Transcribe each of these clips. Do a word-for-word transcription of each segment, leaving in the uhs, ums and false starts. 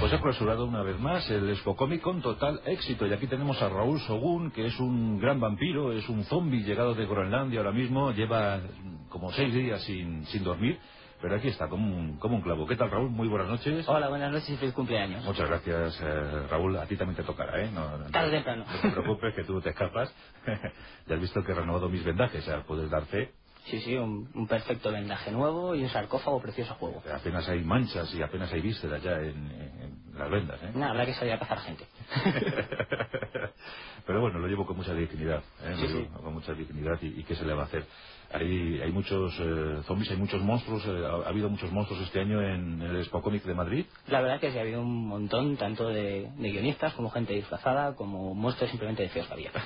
Pues se ha clausurado una vez más el Expo Comic con total éxito. Y aquí tenemos a Raúl Sogún, que es un gran vampiro, es un zombie llegado de Groenlandia ahora mismo, lleva como seis días sin, sin dormir. Pero aquí está, como un, como un clavo. ¿Qué tal, Raúl? Muy buenas noches. Hola, buenas noches y feliz cumpleaños. Muchas gracias, eh, Raúl. A ti también te tocará, ¿eh? No, no, Tarde o temprano. No te preocupes, que tú te escapas. Ya has visto que he renovado mis vendajes, o sea, puedes dar fe. Sí, sí, un, un perfecto vendaje nuevo y un sarcófago precioso a juego. Apenas hay manchas y apenas hay vísceras ya en, en las vendas, ¿eh? Nada, habrá que salir a cazar gente. Pero bueno, lo llevo con mucha dignidad, ¿eh? Sí, Lo llevo sí. con mucha dignidad y, y ¿qué se le va a hacer? Hay, hay muchos eh, zombies, hay muchos monstruos, eh, ha, ha habido muchos monstruos este año en el Expo Comic de Madrid. La verdad que sí ha habido un montón, tanto de, de guionistas como gente disfrazada, como monstruos simplemente de feos que había.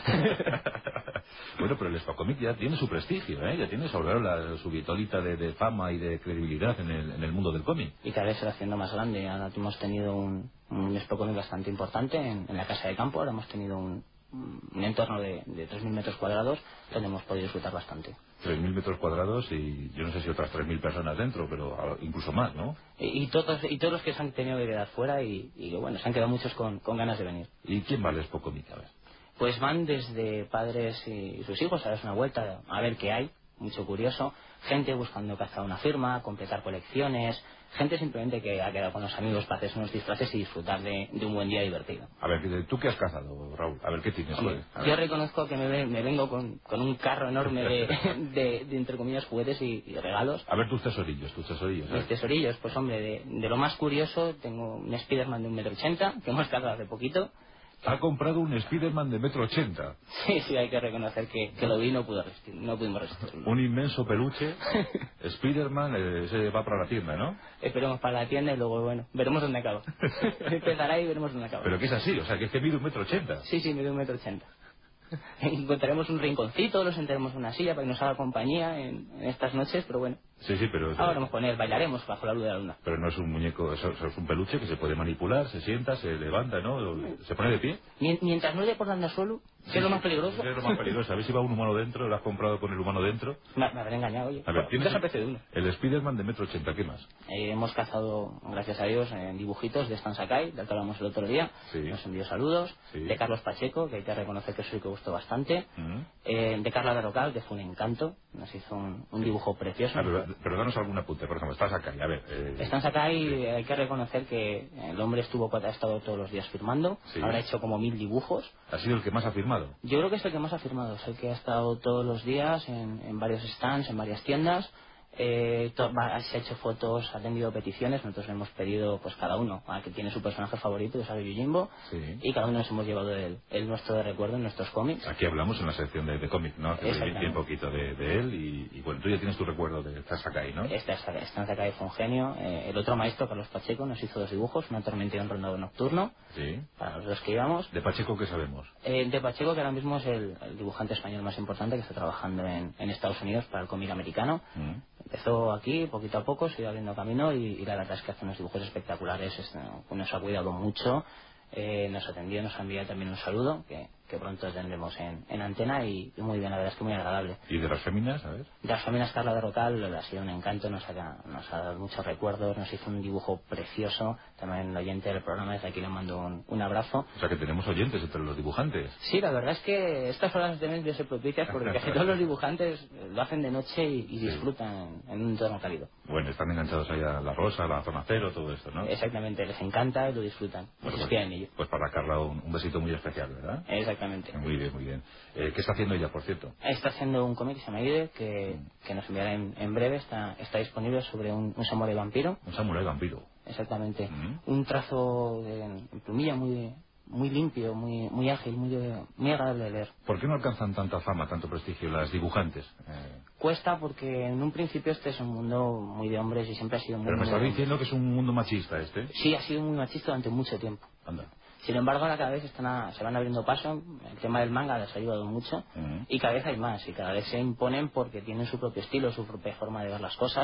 Bueno, pero el Expo Comic ya tiene su prestigio, ¿eh? Ya tiene su aureola, su vitolita de, de fama y de credibilidad en el, en el mundo del cómic. Y cada vez se va haciendo más grande. Ahora hemos tenido un, un Expo Comic bastante importante en, en la Casa de Campo. Ahora hemos tenido un, un entorno de, de tres mil metros cuadrados donde hemos podido disfrutar bastante. tres mil metros cuadrados y yo no sé si otras tres mil personas dentro, pero incluso más, ¿no? Y, y todos y todos los que se han tenido que quedar fuera y, y bueno, se han quedado muchos con, con ganas de venir. ¿Y quién va al Expo Comic? A ver. Pues van desde padres y sus hijos a darse una vuelta a ver qué hay, mucho curioso, gente buscando cazar una firma, completar colecciones, gente simplemente que ha quedado con los amigos para hacerse unos disfraces y disfrutar de, de un buen día divertido. A ver, ¿tú qué has cazado, Raúl? A ver, ¿qué tienes? Hombre, A yo ver. reconozco que me, me vengo con, con un carro enorme de, de, de, entre comillas, juguetes y, y regalos. A ver tus tesorillos, tus tesorillos. Mis tesorillos, pues hombre, de, de lo más curioso, tengo un Spiderman de un metro ochenta, que hemos cazado hace poquito. Ha comprado un Spiderman de metro ochenta. Sí, sí, hay que reconocer que, que lo vi y no, pudo resistir, no pudimos resistirlo. Un inmenso peluche. Spiderman eh, se va para la tienda, ¿no? Esperemos para la tienda y luego, bueno, veremos dónde acaba. Empezará y veremos dónde acaba. Pero que es así, o sea, que es que mide un metro ochenta. Sí, sí, mide un metro ochenta. Encontraremos un rinconcito, lo sentaremos en una silla para que nos haga compañía en, en estas noches, pero bueno. Sí, sí, pero... Hablaremos con él, bailaremos bajo la luz de la luna. Pero no es un muñeco, eso, eso es un peluche que se puede manipular, se sienta, se levanta, ¿no? ¿Se pone de pie? Mientras no le por dando suelo, ¿qué es lo más peligroso? ¿Qué es lo más peligroso? A ver si va un humano dentro, lo has comprado con el humano dentro. Me, me habré engañado, oye. A ver, tienes el, uno. el Spiderman de metro ochenta, ¿qué más? Eh, hemos cazado, gracias a Dios, en dibujitos de Stan Sakai, del que hablamos el otro día. Sí. Nos envió saludos. Sí. De Carlos Pacheco, que hay que reconocer que eso sí que gustó bastante. Uh-huh. eh, de Carla Berrocal, que fue un encanto. Nos hizo un, un dibujo precioso. Ah, pero, pero danos algún apunte, por ejemplo, Stan Sakai, a ver. Eh, Stan Sakai, sí. hay que reconocer que el hombre estuvo ha estado todos los días firmando. Sí. Habrá hecho como mil dibujos. ¿Ha sido el que más ha firmado? Yo creo que es el que más ha firmado. Es el que ha estado todos los días en, en varios stands, en varias tiendas. Eh, to, va, se ha hecho fotos, ha atendido peticiones. Nosotros le hemos pedido, pues cada uno, a que tiene su personaje favorito, que es Abe Yojimbo, sí. Y cada uno nos hemos llevado el, el nuestro de recuerdo en nuestros cómics. Aquí hablamos en la sección de, de cómics, ¿no? Hace bien poquito de, de él y, y bueno, tú ya tienes tu recuerdo de Stan Sakai, ¿no? Este Stan Sakai fue un genio. Eh, el otro maestro, Carlos Pacheco, nos hizo dos dibujos, una tormenta y un rondado nocturno. Sí. Para los dos que íbamos. ¿De Pacheco qué sabemos? Eh, de Pacheco, que ahora mismo es el, el dibujante español más importante que está trabajando en, en Estados Unidos para el cómic americano. Mm. Empezó aquí, poquito a poco, se iba abriendo camino y, y la verdad es que hace unos dibujos espectaculares. Es, nos ha cuidado mucho, eh, nos atendió, nos ha enviado también un saludo, que, que pronto tendremos en, en antena y, y muy bien, la verdad es que muy agradable. ¿Y de las féminas, a ver? De las féminas, Carla Berrocal ha sido un encanto, nos ha, nos ha dado muchos recuerdos, nos hizo un dibujo precioso. También el oyente del programa, desde aquí le mando un, un abrazo. O sea que tenemos oyentes entre los dibujantes. Sí, la verdad es que estas horas deben de ser propicias porque casi todos los dibujantes lo hacen de noche y, y disfrutan sí. en, en un entorno cálido. Bueno, están enganchados ahí a La Rosa, a la Zona Cero, todo esto, ¿no? Exactamente, les encanta y lo disfrutan. Bueno, pues, pues, en ello. Pues para Carla un, un besito muy especial, ¿verdad? Exactamente. Muy bien, muy bien. Eh, ¿Qué está haciendo ella, por cierto? Está haciendo un cómic que se llama Ide, que, mm. que nos enviará en, en breve. Está, está disponible sobre un, un samurái vampiro. Un samurái vampiro. Exactamente. Mm. Un trazo de, en plumilla muy muy limpio, muy muy ágil, muy, muy agradable de leer. ¿Por qué no alcanzan tanta fama, tanto prestigio las dibujantes? Eh... Cuesta porque en un principio este es un mundo muy de hombres y siempre ha sido muy... Pero me estás diciendo hombres. que es un mundo machista este. Sí, ha sido muy machista durante mucho tiempo. Anda. Sin embargo, ahora cada vez están a, se van abriendo paso. El tema del manga les ha ayudado mucho. Uh-huh. Y cada vez hay más. Y cada vez se imponen porque tienen su propio estilo, su propia forma de ver las cosas.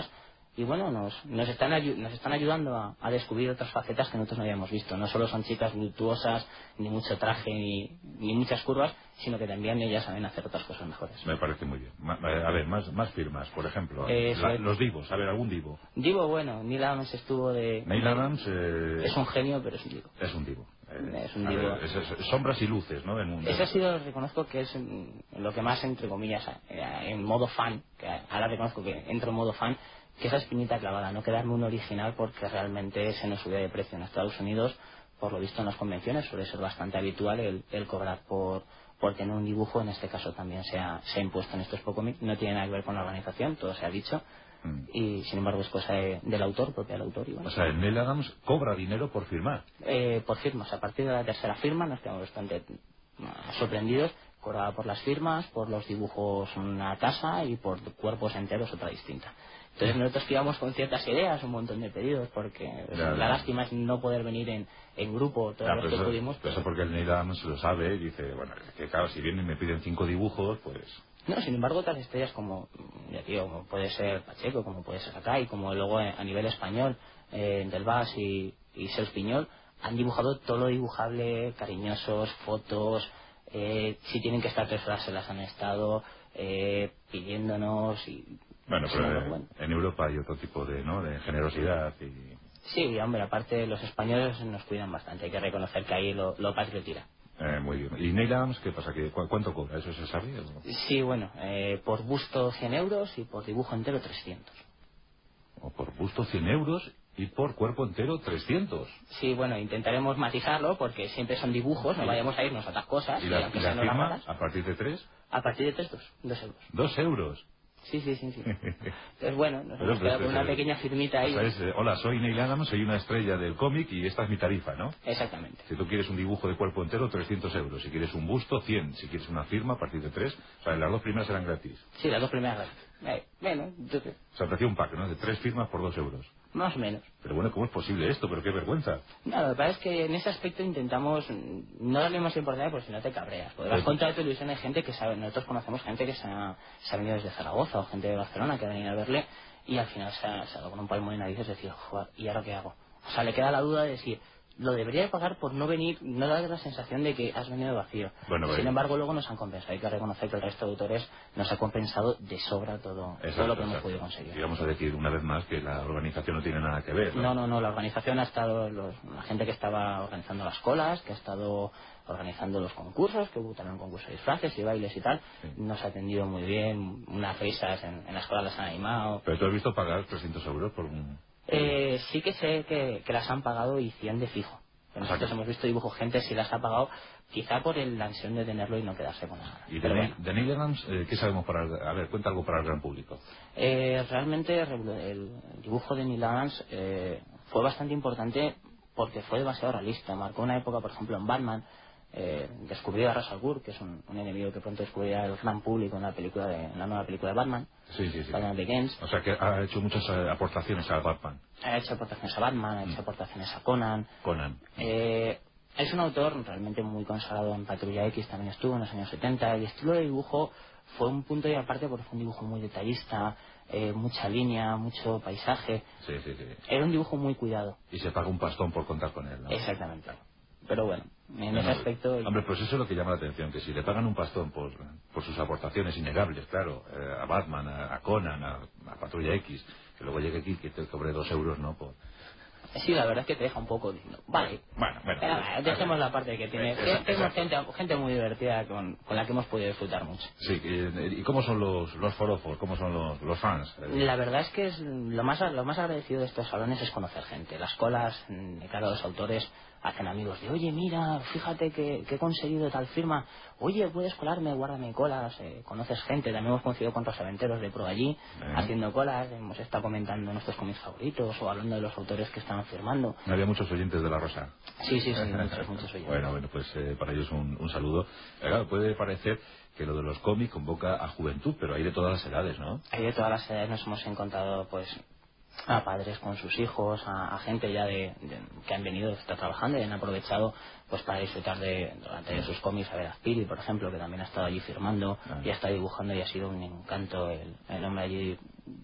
y bueno, nos, nos, están, nos están ayudando a, a descubrir otras facetas que nosotros no habíamos visto. No solo son chicas virtuosas, ni mucho traje, ni, ni muchas curvas, sino que también ellas saben hacer otras cosas mejores. Me parece muy bien. A ver, más, más firmas, por ejemplo. Eh, la, los divos, a ver, algún divo. Divo, bueno, Neil Adams estuvo de... Neil Adams... Eh, es un genio, pero es un divo. Es un divo. Eh, es un divo. Ver, es, es, sombras y luces, ¿no? En un, Eso ha sido, reconozco que es lo que más, entre comillas, en modo fan, que ahora reconozco que entro en modo fan, que esa espinita clavada, no quedarme un original porque realmente se nos subía de precio en Estados Unidos, por lo visto en las convenciones suele ser bastante habitual el, el cobrar por, por tener un dibujo, en este caso también se ha, se ha impuesto en estos Pocomic, no tiene nada que ver con la organización, todo se ha dicho, mm. y sin embargo es cosa de, del autor, propio del autor. Y bueno. O sea, Neil Adams cobra dinero por firmar. Eh, por firmas, a partir de la tercera firma nos quedamos bastante sorprendidos, cobraba por las firmas, por los dibujos una tasa y por cuerpos enteros otra distinta. Entonces nosotros íbamos con ciertas ideas, un montón de pedidos, porque ya, la ya. lástima es no poder venir en, en grupo todos ya, los que eso, pudimos. Pero... Eso porque el Neil Adams lo sabe y dice, bueno, que claro, si vienen y me piden cinco dibujos, pues... No, sin embargo, otras estrellas como, ya tío, como puede ser Pacheco, como puede ser Akai, como luego a nivel español, eh, Del Bas y, y Sels Piñol, han dibujado todo lo dibujable, cariñosos, fotos, eh, si tienen que estar tres horas se las han estado eh, pidiéndonos y... Bueno, pero bueno. En Europa hay otro tipo de, ¿no? de generosidad y... Sí, hombre, aparte los españoles nos cuidan bastante, hay que reconocer que ahí lo, lo patrio tira. Eh, muy bien. ¿Y Neil Adams qué pasa? ¿Cu ¿Cuánto cobra? ¿Eso se sabe? ¿O? Sí, bueno, eh, por busto cien euros y por dibujo entero trescientos. ¿O por busto cien euros y por cuerpo entero trescientos? Sí, bueno, intentaremos matizarlo porque siempre son dibujos, no vayamos a irnos a otras cosas. ¿Y la, y la firma a partir de tres? A partir de tres, dos, dos euros. ¿Dos euros? Sí, sí, sí, sí. Entonces, bueno, nos hemos quedado con una pequeña firmita ahí. Es, eh, hola, soy Neil Adams, soy una estrella del cómic y esta es mi tarifa, ¿no? Exactamente. Si tú quieres un dibujo de cuerpo entero, trescientos euros. Si quieres un busto, cien. Si quieres una firma, a partir de tres. O sea, las dos primeras eran gratis. Sí, las dos primeras gratis. Eh, bueno, yo creo. O sea, te hacía un pack, ¿no? De tres firmas por dos euros. Más o menos. Pero bueno, ¿cómo es posible esto? Pero qué vergüenza. No, lo que pasa es que en ese aspecto intentamos no darle más importancia porque si no te cabreas. Porque vas contra la televisión hay gente que sabe, nosotros conocemos gente que se ha, se ha venido desde Zaragoza o gente de Barcelona que ha venido a verle y al final se ha, se ha dado con un palmo de narices y decir, joder, ¿y ahora qué hago? O sea, le queda la duda de decir, lo debería de pagar por no venir, no dar la sensación de que has venido vacío. Bueno, Sin bueno. embargo, luego nos han compensado. Hay que reconocer que el resto de autores nos ha compensado de sobra todo, exacto, todo lo que exacto. hemos podido conseguir. Y vamos a decir una vez más que la organización no tiene nada que ver, ¿no? No, no, no. La organización ha estado, los, la gente que estaba organizando las colas, que ha estado organizando los concursos, que hubo también un concurso de disfraces y bailes y tal, sí. Nos ha atendido muy bien, unas risas en, en las colas las han animado. Pero tú has visto pagar trescientos euros por un... Eh, sí que sé que, que las han pagado y cien de fijo. Nosotros hemos visto dibujos gente si las ha pagado, quizá por el, la ansión de tenerlo y no quedarse con nada. ¿Y de, bueno. de Neil Adams eh, qué sabemos para el, a ver, cuenta algo para el gran público? Eh, realmente el, el dibujo de Neil Adams eh, fue bastante importante porque fue demasiado realista. Marcó una época, por ejemplo, en Batman. Eh, descubrió a Ra's al Ghul, que es un, un enemigo que pronto descubrirá el gran público en la película de en la nueva película de Batman. Sí, sí, sí. Batman Begins. O sea que ha hecho muchas eh, aportaciones a Batman. Ha hecho aportaciones a Batman, ha hecho mm. aportaciones a Conan. Conan. Eh, es un autor realmente muy consagrado en Patrulla X, también estuvo en los años setenta. El estilo de dibujo fue un punto y aparte porque fue un dibujo muy detallista, eh, mucha línea, mucho paisaje. Sí, sí, sí. Era un dibujo muy cuidado. Y se paga un pastón por contar con él, ¿no? Exactamente. Pero bueno, en no, ese no, aspecto... Hombre, pues eso es lo que llama la atención, que si le pagan un pastón por, por sus aportaciones innegables, claro, eh, a Batman, a, a Conan, a, a Patrulla X, que luego llegue aquí que te cobre dos euros, ¿no? Por... Sí, la verdad es que te deja un poco... Vale, bueno, bueno, eh, dejemos la parte que tiene... Exacto. Tenemos gente, gente muy divertida con, con la que hemos podido disfrutar mucho. Sí, ¿y cómo son los, los forofos? ¿Cómo son los, los fans? La verdad es que es lo más lo más agradecido de estos salones es conocer gente. Las colas, de cara a los autores, hacen amigos de, oye, mira, fíjate que, que he conseguido tal firma, oye, puedes colarme, guárdame colas, eh, conoces gente, también hemos coincidido con Rosaventeros de Pro allí, eh. haciendo colas, hemos estado comentando nuestros cómics favoritos o hablando de los autores que estaban firmando. ¿No había muchos oyentes de La Rosa? Sí, sí, sí, muchos, muchos oyentes. Bueno, bueno, pues eh, para ellos un, un saludo. Claro, puede parecer que lo de los cómics convoca a juventud, pero hay de todas las edades, ¿no? Hay de todas las edades, nos hemos encontrado, pues... a padres con sus hijos, a, a gente ya de, de que han venido, está trabajando y han aprovechado pues para disfrutar de, de sus cómics. A ver, Azpiri, por ejemplo, que también ha estado allí firmando ah. y ha estado dibujando y ha sido un encanto el, el hombre allí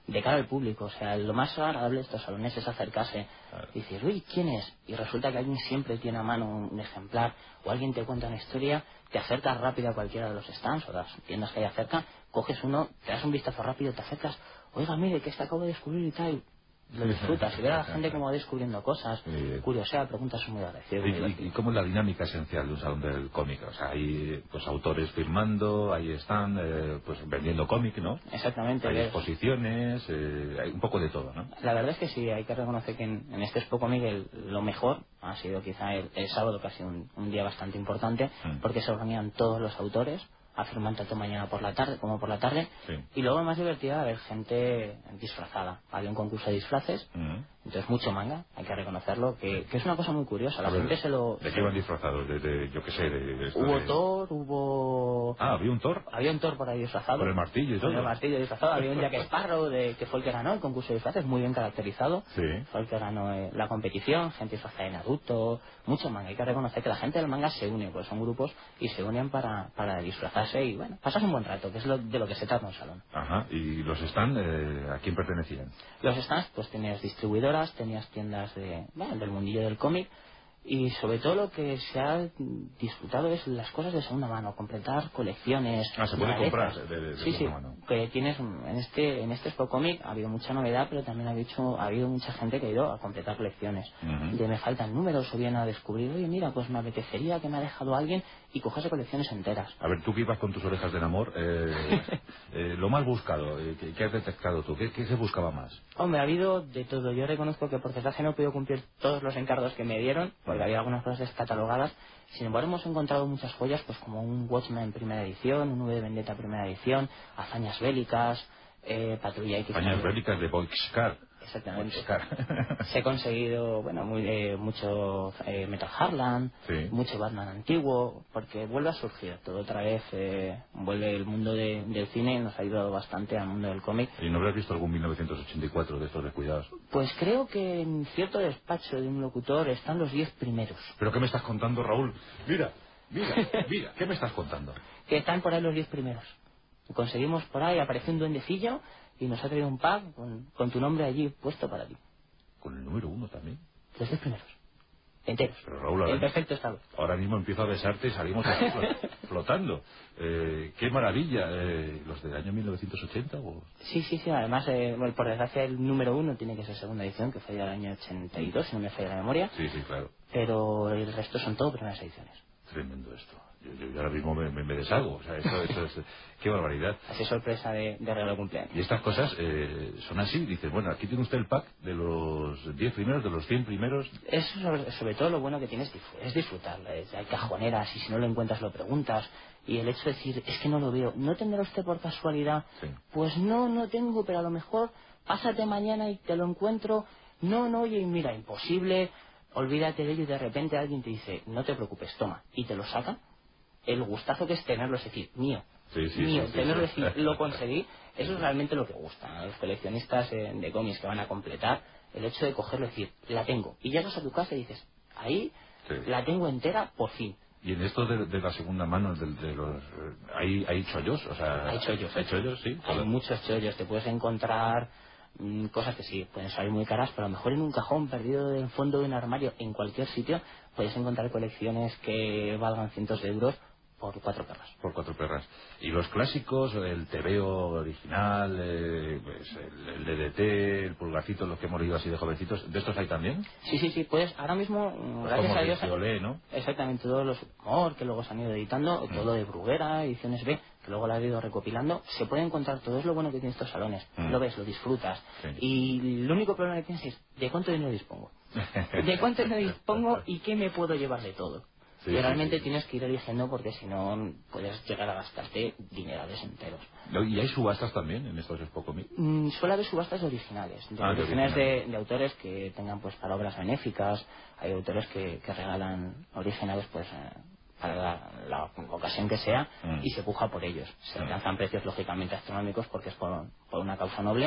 de cara al público. O sea, lo más agradable de estos salones es acercarse Claro. y decir, uy, ¿quién es? Y resulta que alguien siempre tiene a mano un ejemplar, o alguien te cuenta una historia, te acercas rápido a cualquiera de los stands o las tiendas que hay cerca, coges uno, te das un vistazo rápido, te acercas, oiga, mire, que este acabo de descubrir y tal, lo disfrutas y ver a la gente como va descubriendo cosas, curiosidad, preguntas muy agradecidas. ¿Y, y, ¿Y cómo es la dinámica esencial de un salón del cómic? O sea, hay pues autores firmando, ahí están eh, pues vendiendo cómic, ¿no? Exactamente. Hay ves. exposiciones, eh, hay un poco de todo, ¿no? La verdad es que sí, hay que reconocer que en, en este Expo Cómic el- lo mejor ha sido quizá el, el sábado, que ha sido un, un día bastante importante, Mm. porque se reunían todos los autores a firmar tanto mañana por la tarde como por la tarde, Sí. y luego más divertida ver gente disfrazada. Había un concurso de disfraces, Mm. entonces mucho manga, hay que reconocerlo, que, que es una cosa muy curiosa. La A ver, gente se lo... ¿de se- qué van disfrazados? De, de- yo qué sé, de, de esto Hubo de... Thor, hubo... Ah, ¿había un Thor? Había un Thor por ahí disfrazado. Con el martillo y Con todo. el martillo disfrazado. Había un Jack Sparrow, de, que fue el que ganó el concurso de disfraces, muy bien caracterizado. Sí. Fue el que ganó eh, la competición, gente disfrazada de Naruto, mucho manga. Hay que reconocer que la gente del manga se une, pues son grupos y se unen para, para disfrazarse y, bueno, pasas un buen rato, que es lo, de lo que se trata un salón. Ajá. ¿Y los stands eh, a quién pertenecían? Los stands, pues tenías distribuidoras, tenías tiendas de, bueno, del mundillo del cómic, y sobre todo lo que se ha disfrutado es las cosas de segunda mano, completar colecciones. Ah, se puede rarezas. comprar de, de, de sí, sí, segunda mano. que tienes en este en este Expo Comic ha habido mucha novedad, pero también ha habido, ha habido mucha gente que ha ido a completar colecciones. Ujú. De me faltan números, o bien a descubrir, oye, mira, pues me apetecería que me ha dejado alguien, y cogerse colecciones enteras. A ver, tú que ibas con tus orejas de enamor, eh, eh, lo más buscado, eh, ¿qué, qué has detectado tú? ¿Qué, ¿Qué se buscaba más? Hombre, ha habido de todo. Yo reconozco que por desgracia no he podido cumplir todos los encargos que me dieron, porque había algunas cosas descatalogadas. Sin embargo, hemos encontrado muchas joyas, pues como un Watchmen primera edición, un V de Vendetta primera edición, hazañas bélicas, eh, Patrulla X. Pañas bélicas de Boxcar. Exactamente. Boxcar. Se ha conseguido, bueno, muy, eh, mucho eh, Metal Harlan, Sí. mucho Batman antiguo, porque vuelve a surgir todo otra vez, eh, vuelve el mundo de- del cine, nos ha ayudado bastante al mundo del cómic. ¿Y no habrás visto algún mil novecientos ochenta y cuatro de estos descuidados? Pues creo que en cierto despacho de un locutor están los diez primeros. ¿Pero qué me estás contando, Raúl? Mira, mira, mira, ¿qué me estás contando? Que están por ahí los diez primeros. Conseguimos por ahí, apareció un duendecillo y nos ha traído un pack con, con tu nombre allí puesto para ti. Con el número uno también. Los diez primeros. Enteros. Pero Raúl, ahora, En perfecto estado. ahora mismo empiezo a besarte y salimos aquí flo- flotando. Eh, ¡Qué maravilla! Eh, ¿Los del año mil novecientos ochenta o...? Sí, sí, sí. Además, eh, bueno, por desgracia, el número uno tiene que ser segunda edición, que fue del año ochenta y dos, si no me falla la memoria. Sí, sí, claro. Pero el resto son todo primeras ediciones. Tremendo esto. Yo, yo- yo ahora mismo me, me, me deshago. O sea, esto, esto es... ¡Qué barbaridad! Así sorpresa de, de regalo de cumpleaños. Y estas cosas eh, son así. Dices, bueno, aquí tiene usted el pack de los diez primeros, de los cien primeros. Eso sobre, sobre todo lo bueno que tienes disfr- es disfrutarlo. Es- hay cajoneras y si no lo encuentras lo preguntas. Y el hecho de decir, es que no lo veo, ¿no tendrá usted por casualidad? Sí. Pues no, no tengo, pero a lo mejor pásate mañana y te lo encuentro. No, no, oye, mira, imposible, olvídate de ello, y de repente alguien te dice, no te preocupes, toma, y te lo saca. El gustazo que es tenerlo, es decir, mío, Sí, sí, mío, sí, sí, tenerlo, sí. es decir, lo conseguí. Eso es realmente lo que gusta a los coleccionistas eh, de cómics que van a completar, el hecho de cogerlo y decir, la tengo, y llegas a tu casa y dices, ahí Sí. la tengo entera, por fin. Y en esto de, de la segunda mano, de, de los, eh, ¿hay, hay chollos? O sea, Hay chollos. ¿Hay chollos, sí? Hay muchos chollos, te puedes encontrar mm, cosas que sí, pueden salir muy caras, pero a lo mejor en un cajón perdido en el fondo de un armario, en cualquier sitio, puedes encontrar colecciones que valgan cientos de euros por cuatro perras. Por cuatro perras. Y los clásicos, el tebeo original, eh, pues el, el D D T, el pulgarcito, los que hemos leído así de jovencitos, ¿de estos hay también? Sí, sí, sí, puedes, ahora mismo, mm, Los gracias tomos a de Dios, Ciolé, ¿no? exactamente, todos los humor que luego se han ido editando, Mm. todo de Bruguera, ediciones B, que luego la han ido recopilando, se puede encontrar todo, es lo bueno que tienen estos salones, Mm. lo ves, lo disfrutas, Sí. y el único problema que tienes es, ¿de cuánto dinero dispongo? ¿De cuánto dinero dispongo y qué me puedo llevar de todo? Sí, y sí, realmente sí. tienes que ir eligiendo porque si no puedes llegar a gastarte dinerales enteros. No, ¿y hay subastas también en estos Expo Comic? Mm, suele haber subastas de originales, de Ah, de originales de, originales. de autores que tengan pues para obras benéficas, hay autores que, que regalan originales pues eh, para la, la ocasión que sea Mm. y se puja por ellos. Se Mm. alcanzan precios lógicamente astronómicos porque es por, por una causa noble,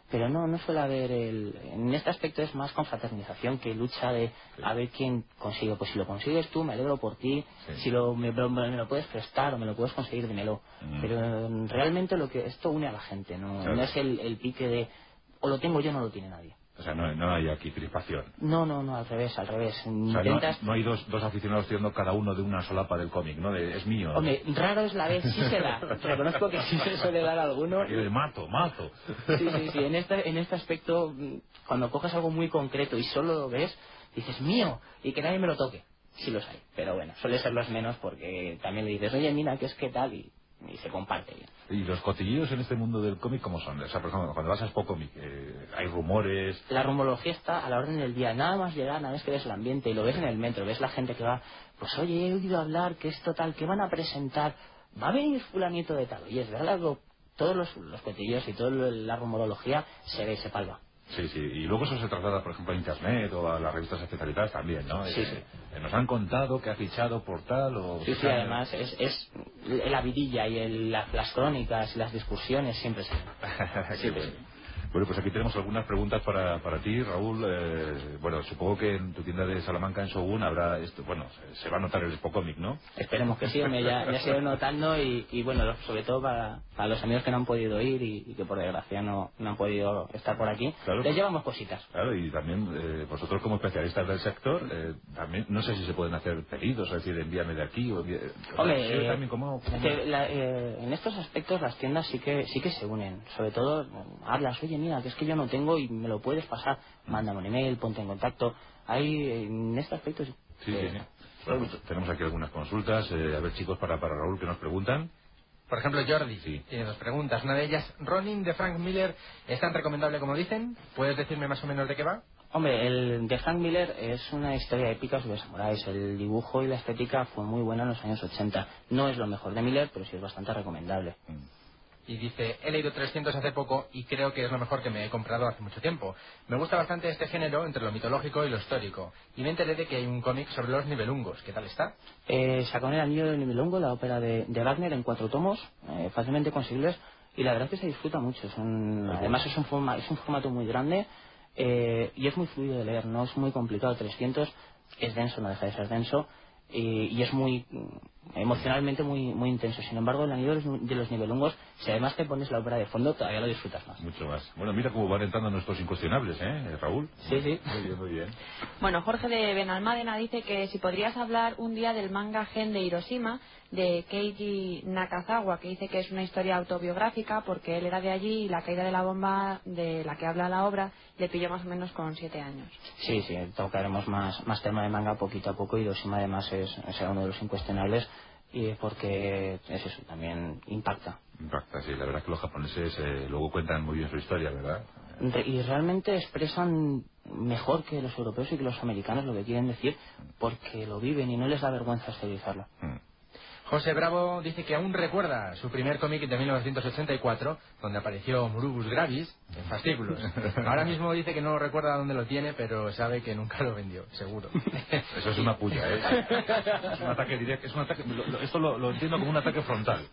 pero no, no suele haber el... En este aspecto es más confraternización que lucha de sí. a ver quién consigue. Pues si lo consigues tú, me alegro por ti, sí. si lo, me, me lo puedes prestar o me lo puedes conseguir, dímelo. Mm. Pero realmente lo que esto une a la gente, no, claro. no es el, el pique de o lo tengo yo o no lo tiene nadie. O sea, no, no hay aquí crispación. No, no, no, al revés, al revés. O sea, Intentas... no, no hay dos, dos aficionados tirando cada uno de una solapa del cómic, ¿no? De, es mío. Hombre, raro es la vez, sí se da. Reconozco que sí se suele dar alguno. Y de mato, mato. Sí, sí, sí. En este, en este aspecto, cuando coges algo muy concreto y solo lo ves, dices, mío, y que nadie me lo toque. Sí los hay, pero bueno, suele ser los menos porque también le dices, oye, mira, que es que tal, y... y se comparte bien. ¿Y los cotilleos en este mundo del cómic cómo son? O sea, por ejemplo, cuando vas a Expo Cómic, eh, hay rumores... La rumorología está a la orden del día. Nada más llegar, nada más que ves el ambiente y lo ves en el metro, ves la gente que va, pues oye, he oído hablar que esto tal, que van a presentar, va a venir fulanito de tal. Y es verdad, lo, todos los, los cotilleos y toda la rumorología se ve y se palpa. Sí, sí, y luego eso se traslada, por ejemplo, a Internet o a las revistas especializadas también, ¿no? Sí, eh, sí. Eh, nos han contado que ha fichado por tal o... Sí, sí, además es, es la vidilla y el, la, las crónicas y las discusiones siempre se ven. Qué bueno. Bueno, pues aquí tenemos algunas preguntas para, para ti, Raúl. Eh, bueno, supongo que en tu tienda de Salamanca, en Shogun, habrá esto, bueno, se, se va a notar el Expo Cómic, ¿no? Esperemos que sí, hombre, ya, ya se va notando y, y bueno, sobre todo para, para los amigos que no han podido ir y, y que por desgracia no, no han podido estar por aquí, claro, les llevamos cositas. Claro, y también eh, vosotros como especialistas del sector, eh, también no sé si se pueden hacer pedidos, es decir, envíame de aquí o... Envíame, hombre, ¿sí, eh, también, ¿cómo, cómo... Que la, eh, en estos aspectos las tiendas sí que sí que se unen, sobre todo hablas, oye, mira, que es que yo no tengo y me lo puedes pasar, mándame un email, ponte en contacto. Hay en este aspecto sí. Sí, eh, sí, sí. Bueno, pues tenemos aquí algunas consultas. Eh, a ver, chicos, para, para Raúl, que nos preguntan. Por ejemplo, Jordi sí. tiene dos preguntas. Una de ellas, Ronin de Frank Miller, ¿es tan recomendable como dicen? ¿Puedes decirme más o menos de qué va? Hombre, el de Frank Miller es una historia épica sobre samuráis. El dibujo y la estética fue muy buena en los años ochenta. No es lo mejor de Miller, pero sí es bastante recomendable. Mm. Y dice, he leído trescientos hace poco y creo que es lo mejor que me he comprado hace mucho tiempo. Me gusta bastante este género entre lo mitológico y lo histórico. Y me enteré de que hay un cómic sobre los Nibelungos. ¿Qué tal está? Eh, sacó El Anillo del Nibelungo, la ópera de, de Wagner, en cuatro tomos, eh, fácilmente conseguibles. Y la verdad es que se disfruta mucho. Es un, además es un, forma, es un formato muy grande eh, y es muy fluido de leer. No es muy complicado. trescientos es denso, no deja de ser denso. Y, y es muy emocionalmente muy muy intenso. Sin embargo, el Anillo de los Nibelungos, si además te pones la ópera de fondo, todavía lo disfrutas más. Mucho más. Bueno, mira cómo van entrando nuestros incuestionables, ¿eh, Raúl? Sí, sí. Muy bien, muy bien. Bueno, Jorge de Benalmádena dice que si podrías hablar un día del manga Gen de Hiroshima, de Keiji Nakazawa, que dice que es una historia autobiográfica porque él era de allí y la caída de la bomba de la que habla la obra le pilló más o menos con siete años. Sí, sí, tocaremos más, más tema de manga poquito a poco. Hiroshima además es, será uno de los incuestionables y porque es eso, también impacta. Impacta, sí, la verdad es que los japoneses eh, luego cuentan muy bien su historia, ¿verdad? Y realmente expresan mejor que los europeos y que los americanos lo que quieren decir porque lo viven y no les da vergüenza exteriorizarlo. Mm. José Bravo dice que aún recuerda su primer cómic de mil novecientos ochenta y cuatro, donde apareció Murubus Gravis en fascículos. Ahora mismo dice que no recuerda dónde lo tiene, pero sabe que nunca lo vendió, seguro. Eso es una puya, ¿eh? Es un ataque directo. Es un ataque, lo, lo, esto lo, lo entiendo como un ataque frontal.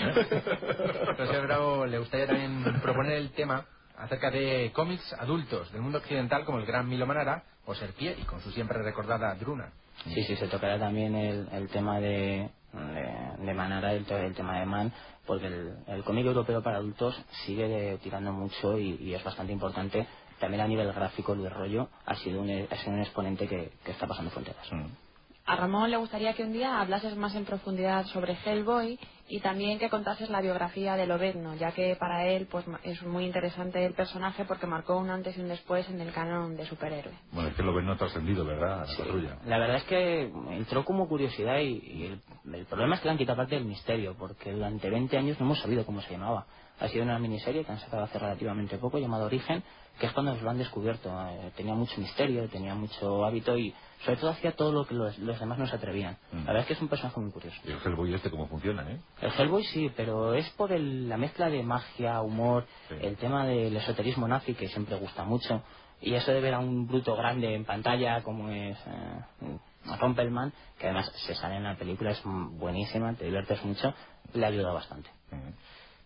¿Eh? José Bravo le gustaría también proponer el tema acerca de cómics adultos del mundo occidental como el gran Milo Manara o Serpieri, con su siempre recordada Druna. Sí, sí, se tocará también el, el tema de, de, de Manara, el, el tema de Man, porque el, el cómic europeo para adultos sigue de, tirando mucho y, y es bastante importante. También a nivel gráfico, Luis Rollo ha sido un, ha sido un exponente que, que está pasando fronteras. Mm. A Ramón le gustaría que un día hablases más en profundidad sobre Hellboy y también que contases la biografía de Lobezno, ya que para él pues es muy interesante el personaje porque marcó un antes y un después en el canon de superhéroe. Bueno, es que Lobezno ha trascendido, ¿verdad? Sí, la, la verdad es que entró como curiosidad y, y el, el problema es que le han quitado parte del misterio, porque durante veinte años no hemos sabido cómo se llamaba. Ha sido una miniserie que han sacado hace relativamente poco, llamada Origen, que es cuando nos lo han descubierto. Eh, tenía mucho misterio, tenía mucho hábito y sobre todo hacía todo lo que los, los demás no se atrevían. Mm. La verdad es que es un personaje muy curioso. ¿Y el Hellboy este cómo funciona, eh? El Hellboy sí, pero es por el, la mezcla de magia, humor, sí. El tema del esoterismo nazi que siempre gusta mucho, y eso de ver a un bruto grande en pantalla como es eh, Rumpelmann, que además se sale en la película, es buenísima, te diviertes mucho, le ayuda bastante. Mm.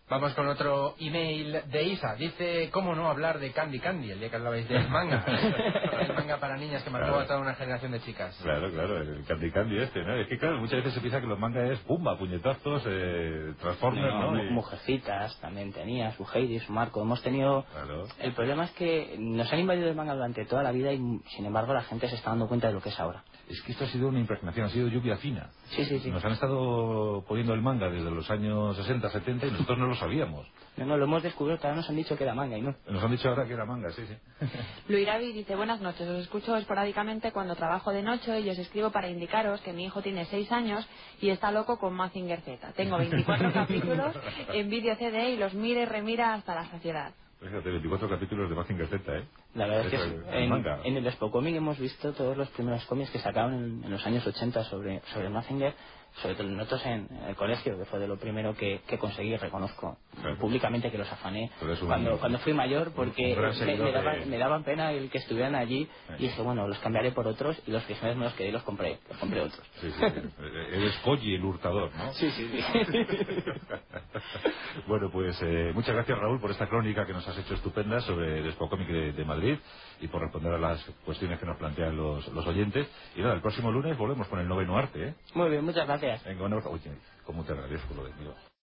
Vamos con otro email de Isa. Dice, ¿cómo no hablar de Candy Candy? El día que hablabais del manga. El manga para niñas que marcó Claro. a toda una generación de chicas. Claro, claro, el Candy Candy este, ¿no? Es que claro, muchas veces se piensa que los mangas es pumba, puñetazos, eh, Transformers, No, ¿no? mu- Y- Mujercitas también tenía, su Heidi, su Marco. Hemos tenido... Claro. El problema es que nos han invadido el manga durante toda la vida y, sin embargo, la gente se está dando cuenta de lo que es ahora. Es que esto ha sido una impregnación, ha sido lluvia fina. Sí, sí, sí. Nos han estado poniendo el manga desde los años sesenta, setenta y nosotros no lo sabíamos. No, no, lo hemos descubierto, ahora nos han dicho que era manga y no. Nos han dicho ahora que era manga, sí, sí. Luiravi dice, buenas noches, os escucho esporádicamente cuando trabajo de noche y os escribo para indicaros que mi hijo tiene seis años y está loco con Mazinger Z. Tengo veinticuatro capítulos en vídeo C D y los mira y remira hasta la saciedad. Fíjate, veinticuatro capítulos de Mazinger Z, ¿eh? La verdad es que Eso, sí. el en, manga. en el Expo Comic hemos visto todos los primeros cómics que sacaron en, en los años ochenta sobre, sobre Mazinger, sobre todo nosotros en, en el colegio, que fue de lo primero que, que conseguí, reconozco Claro. públicamente que los afané Pero es un- cuando, cuando fui mayor, porque un gran me, seguidor me daban, de- me daban pena el que estuvieran allí Sí. y dije, bueno, los cambiaré por otros y los originales me los quedé y los compré, los compré otros. Sí, sí, sí. Eres Koji, el hurtador, ¿no? Sí, sí, sí. Bueno, pues eh, muchas gracias, Raúl, por esta crónica que nos has hecho estupenda sobre el Expo Comic de, de Madrid y por responder a las cuestiones que nos plantean los, los oyentes. Y nada, el próximo lunes volvemos con el noveno arte, ¿eh? Muy bien, muchas gracias. Venga, un abrazo. Oye, cómo te agradezco lo de mío.